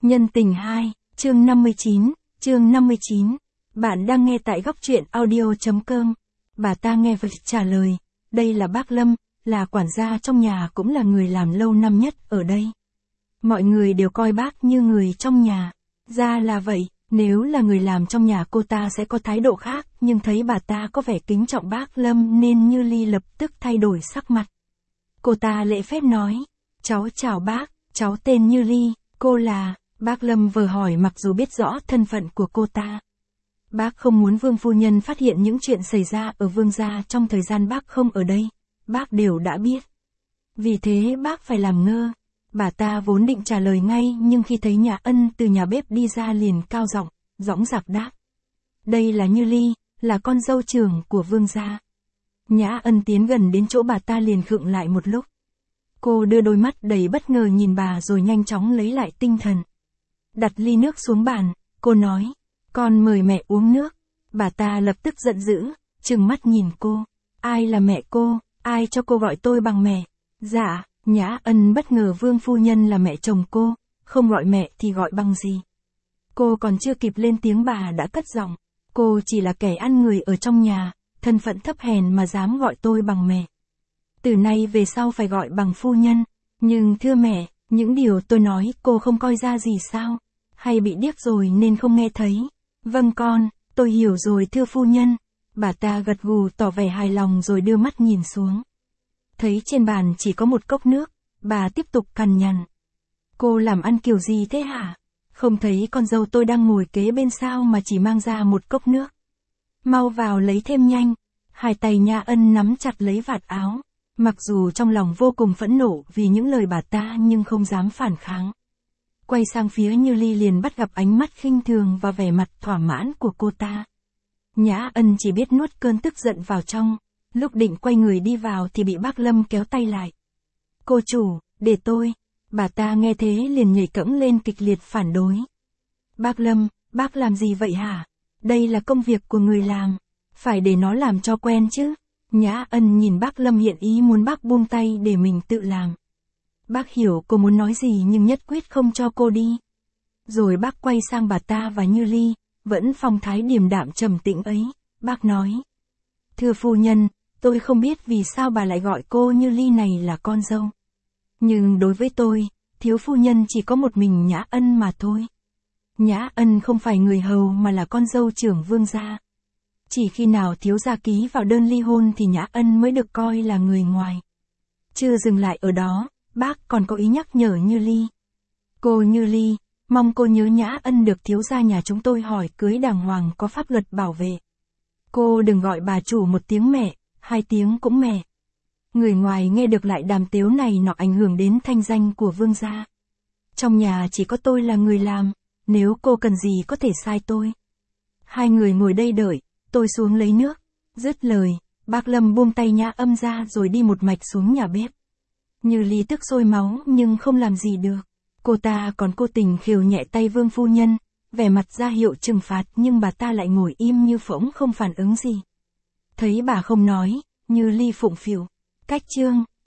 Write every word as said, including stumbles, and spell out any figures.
Nhân tình hai, chương năm mươi chín, chương năm mươi chín. Bạn đang nghe tại góc truyện audio.com. Bà ta nghe vậy trả lời, đây là bác Lâm, là quản gia trong nhà cũng là người làm lâu năm nhất ở đây. Mọi người đều coi bác như người trong nhà. Ra là vậy, nếu là người làm trong nhà cô ta sẽ có thái độ khác, nhưng thấy bà ta có vẻ kính trọng bác Lâm nên Như Ly lập tức thay đổi sắc mặt. Cô ta lễ phép nói, cháu chào bác, cháu tên Như Ly, cô là... Bác Lâm vừa hỏi mặc dù biết rõ thân phận của cô ta. Bác không muốn Vương phu nhân phát hiện những chuyện xảy ra ở Vương gia trong thời gian bác không ở đây. Bác đều đã biết. Vì thế bác phải làm ngơ. Bà ta vốn định trả lời ngay nhưng khi thấy Nhã Ân từ nhà bếp đi ra liền cao giọng, dõng dạc đáp. Đây là Như Ly, là con dâu trưởng của Vương gia. Nhã Ân tiến gần đến chỗ bà ta liền khựng lại một lúc. Cô đưa đôi mắt đầy bất ngờ nhìn bà rồi nhanh chóng lấy lại tinh thần. Đặt ly nước xuống bàn, cô nói, con mời mẹ uống nước. Bà ta lập tức giận dữ, trừng mắt nhìn cô. Ai là mẹ cô, ai cho cô gọi tôi bằng mẹ? Dạ, Nhã Ân bất ngờ Vương phu nhân là mẹ chồng cô, không gọi mẹ thì gọi bằng gì? Cô còn chưa kịp lên tiếng bà đã cất giọng, cô chỉ là kẻ ăn người ở trong nhà, thân phận thấp hèn mà dám gọi tôi bằng mẹ. Từ nay về sau phải gọi bằng phu nhân, nhưng thưa mẹ, những điều tôi nói cô không coi ra gì sao? Hay bị điếc rồi nên không nghe thấy? Vâng con, tôi hiểu rồi thưa phu nhân. Bà ta gật gù tỏ vẻ hài lòng rồi đưa mắt nhìn xuống. Thấy trên bàn chỉ có một cốc nước, bà tiếp tục cằn nhằn. Cô làm ăn kiểu gì thế hả? Không thấy con dâu tôi đang ngồi kế bên sao mà chỉ mang ra một cốc nước. Mau vào lấy thêm nhanh. Hai tay Nhã Ân nắm chặt lấy vạt áo. Mặc dù trong lòng vô cùng phẫn nộ vì những lời bà ta nhưng không dám phản kháng. Quay sang phía Như Ly liền bắt gặp ánh mắt khinh thường và vẻ mặt thỏa mãn của cô ta. Nhã Ân chỉ biết nuốt cơn tức giận vào trong, lúc định quay người đi vào thì bị bác Lâm kéo tay lại. Cô chủ, để tôi. Bà ta nghe thế liền nhảy cẫng lên kịch liệt phản đối. Bác Lâm, bác làm gì vậy hả? Đây là công việc của người làm, phải để nó làm cho quen chứ. Nhã Ân nhìn bác Lâm hiện ý muốn bác buông tay để mình tự làm. Bác hiểu cô muốn nói gì nhưng nhất quyết không cho cô đi. Rồi bác quay sang bà ta và Như Ly, vẫn phong thái điềm đạm trầm tĩnh ấy, bác nói. Thưa phu nhân, tôi không biết vì sao bà lại gọi cô Như Ly này là con dâu. Nhưng đối với tôi, thiếu phu nhân chỉ có một mình Nhã Ân mà thôi. Nhã Ân không phải người hầu mà là con dâu trưởng Vương gia. Chỉ khi nào thiếu gia ký vào đơn ly hôn thì Nhã Ân mới được coi là người ngoài. Chưa dừng lại ở đó, bác còn có ý nhắc nhở Như Ly. Cô Như Ly, mong cô nhớ Nhã Ân được thiếu gia nhà chúng tôi hỏi cưới đàng hoàng có pháp luật bảo vệ. Cô đừng gọi bà chủ một tiếng mẹ, hai tiếng cũng mẹ. Người ngoài nghe được lại đàm tiếu này nọ ảnh hưởng đến thanh danh của Vương gia. Trong nhà chỉ có tôi là người làm, nếu cô cần gì có thể sai tôi. Hai người ngồi đây đợi, tôi xuống lấy nước. Dứt lời, bác Lâm buông tay Nhã Ân ra rồi đi một mạch xuống nhà bếp. Như Ly tức sôi máu nhưng không làm gì được. Cô ta còn cố tình khều nhẹ tay Vương phu nhân, vẻ mặt ra hiệu trừng phạt nhưng bà ta lại ngồi im như phỗng không phản ứng gì. Thấy bà không nói, Như Ly phụng phịu. Cách chương.